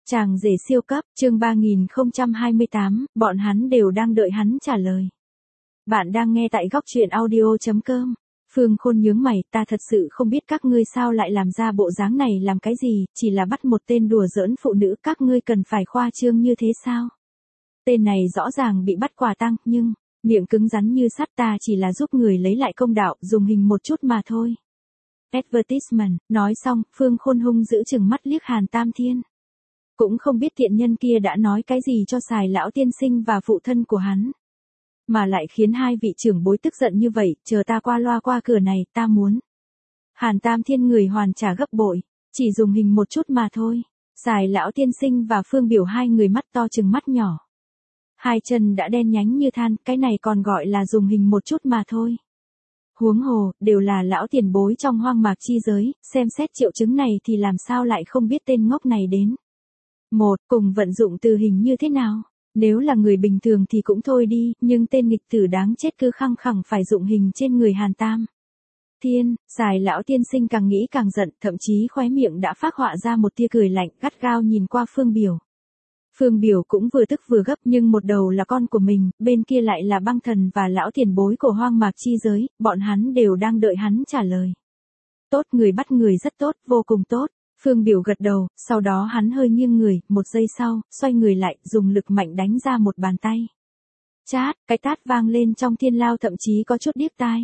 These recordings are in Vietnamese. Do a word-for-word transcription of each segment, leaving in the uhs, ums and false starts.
Chàng rể siêu cấp, chương ba nghìn không trăm hai mươi tám, bọn hắn đều đang đợi hắn trả lời. Bạn đang nghe tại góc truyện audio chấm com. Phương Khôn nhướng mày, ta thật sự không biết các ngươi sao lại làm ra bộ dáng này làm cái gì, chỉ là bắt một tên đùa giỡn phụ nữ, các ngươi cần phải khoa trương như thế sao? Tên này rõ ràng bị bắt quả tang, nhưng, miệng cứng rắn như sắt, ta chỉ là giúp người lấy lại công đạo, dùng hình một chút mà thôi. Advertisement, nói xong, Phương Khôn hung dữ chừng mắt liếc Hàn Tam Thiên. Cũng không biết tiện nhân kia đã nói cái gì cho xài lão tiên sinh và phụ thân của hắn. Mà lại khiến hai vị trưởng bối tức giận như vậy, chờ ta qua loa qua cửa này, ta muốn. Hàn Tam Thiên người hoàn trả gấp bội, chỉ dùng hình một chút mà thôi. Xài lão tiên sinh và Phương Biểu hai người mắt to chừng mắt nhỏ. Hai chân đã đen nhánh như than, cái này còn gọi là dùng hình một chút mà thôi. Huống hồ, đều là lão tiền bối trong hoang mạc chi giới, xem xét triệu chứng này thì làm sao lại không biết tên ngốc này đến. Một, cùng vận dụng từ hình như thế nào? Nếu là người bình thường thì cũng thôi đi, nhưng tên nghịch tử đáng chết cứ khăng khăng phải dụng hình trên người Hàn Tam Thiên. Xài lão tiên sinh càng nghĩ càng giận, thậm chí khóe miệng đã phác họa ra một tia cười lạnh, gắt gao nhìn qua Phương Biểu. Phương Biểu cũng vừa tức vừa gấp, nhưng một đầu là con của mình, bên kia lại là băng thần và lão tiền bối của hoang mạc chi giới, bọn hắn đều đang đợi hắn trả lời. Tốt, người bắt người rất tốt, vô cùng tốt. Phương Biểu gật đầu, sau đó hắn hơi nghiêng người, một giây sau, xoay người lại, dùng lực mạnh đánh ra một bàn tay. Chát, cái tát vang lên trong thiên lao thậm chí có chút điếc tai.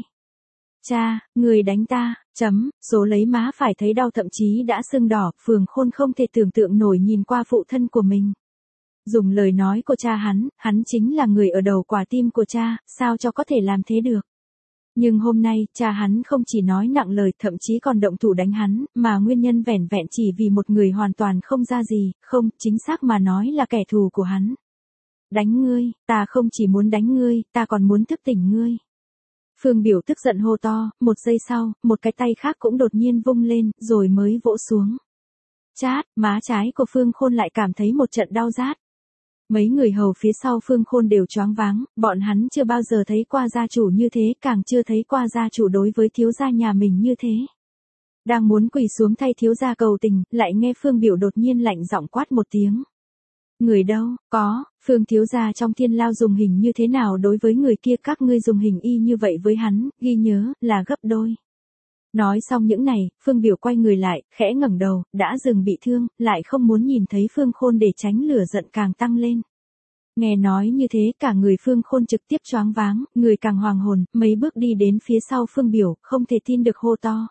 Cha, người đánh ta, chấm, số lấy má phải thấy đau thậm chí đã sưng đỏ, Phương Khôn không thể tưởng tượng nổi nhìn qua phụ thân của mình. Dùng lời nói của cha hắn, hắn chính là người ở đầu quả tim của cha, sao cho có thể làm thế được. Nhưng hôm nay, cha hắn không chỉ nói nặng lời, thậm chí còn động thủ đánh hắn, mà nguyên nhân vẻn vẹn chỉ vì một người hoàn toàn không ra gì, không, chính xác mà nói là kẻ thù của hắn. Đánh ngươi, ta không chỉ muốn đánh ngươi, ta còn muốn thức tỉnh ngươi. Phương Biểu tức giận hô to, một giây sau, một cái tay khác cũng đột nhiên vung lên, rồi mới vỗ xuống. Chát, má trái của Phương Khôn lại cảm thấy một trận đau rát. Mấy người hầu phía sau Phương Khôn đều choáng váng, bọn hắn chưa bao giờ thấy qua gia chủ như thế, càng chưa thấy qua gia chủ đối với thiếu gia nhà mình như thế. Đang muốn quỳ xuống thay thiếu gia cầu tình, lại nghe Phương Biểu đột nhiên lạnh giọng quát một tiếng. Người đâu, có, Phương thiếu gia trong thiên lao dùng hình như thế nào đối với người kia, các ngươi dùng hình y như vậy với hắn, ghi nhớ, là gấp đôi. Nói xong những này, Phương Biểu quay người lại, khẽ ngẩng đầu, đã dừng bị thương, lại không muốn nhìn thấy Phương Khôn để tránh lửa giận càng tăng lên. Nghe nói như thế cả người Phương Khôn trực tiếp choáng váng, người càng hoàng hồn, mấy bước đi đến phía sau Phương Biểu, không thể tin được hô to.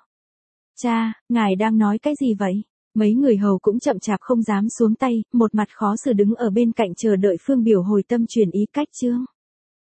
Cha, ngài đang nói cái gì vậy? Mấy người hầu cũng chậm chạp không dám xuống tay, một mặt khó xử đứng ở bên cạnh chờ đợi Phương Biểu hồi tâm chuyển ý cách chương.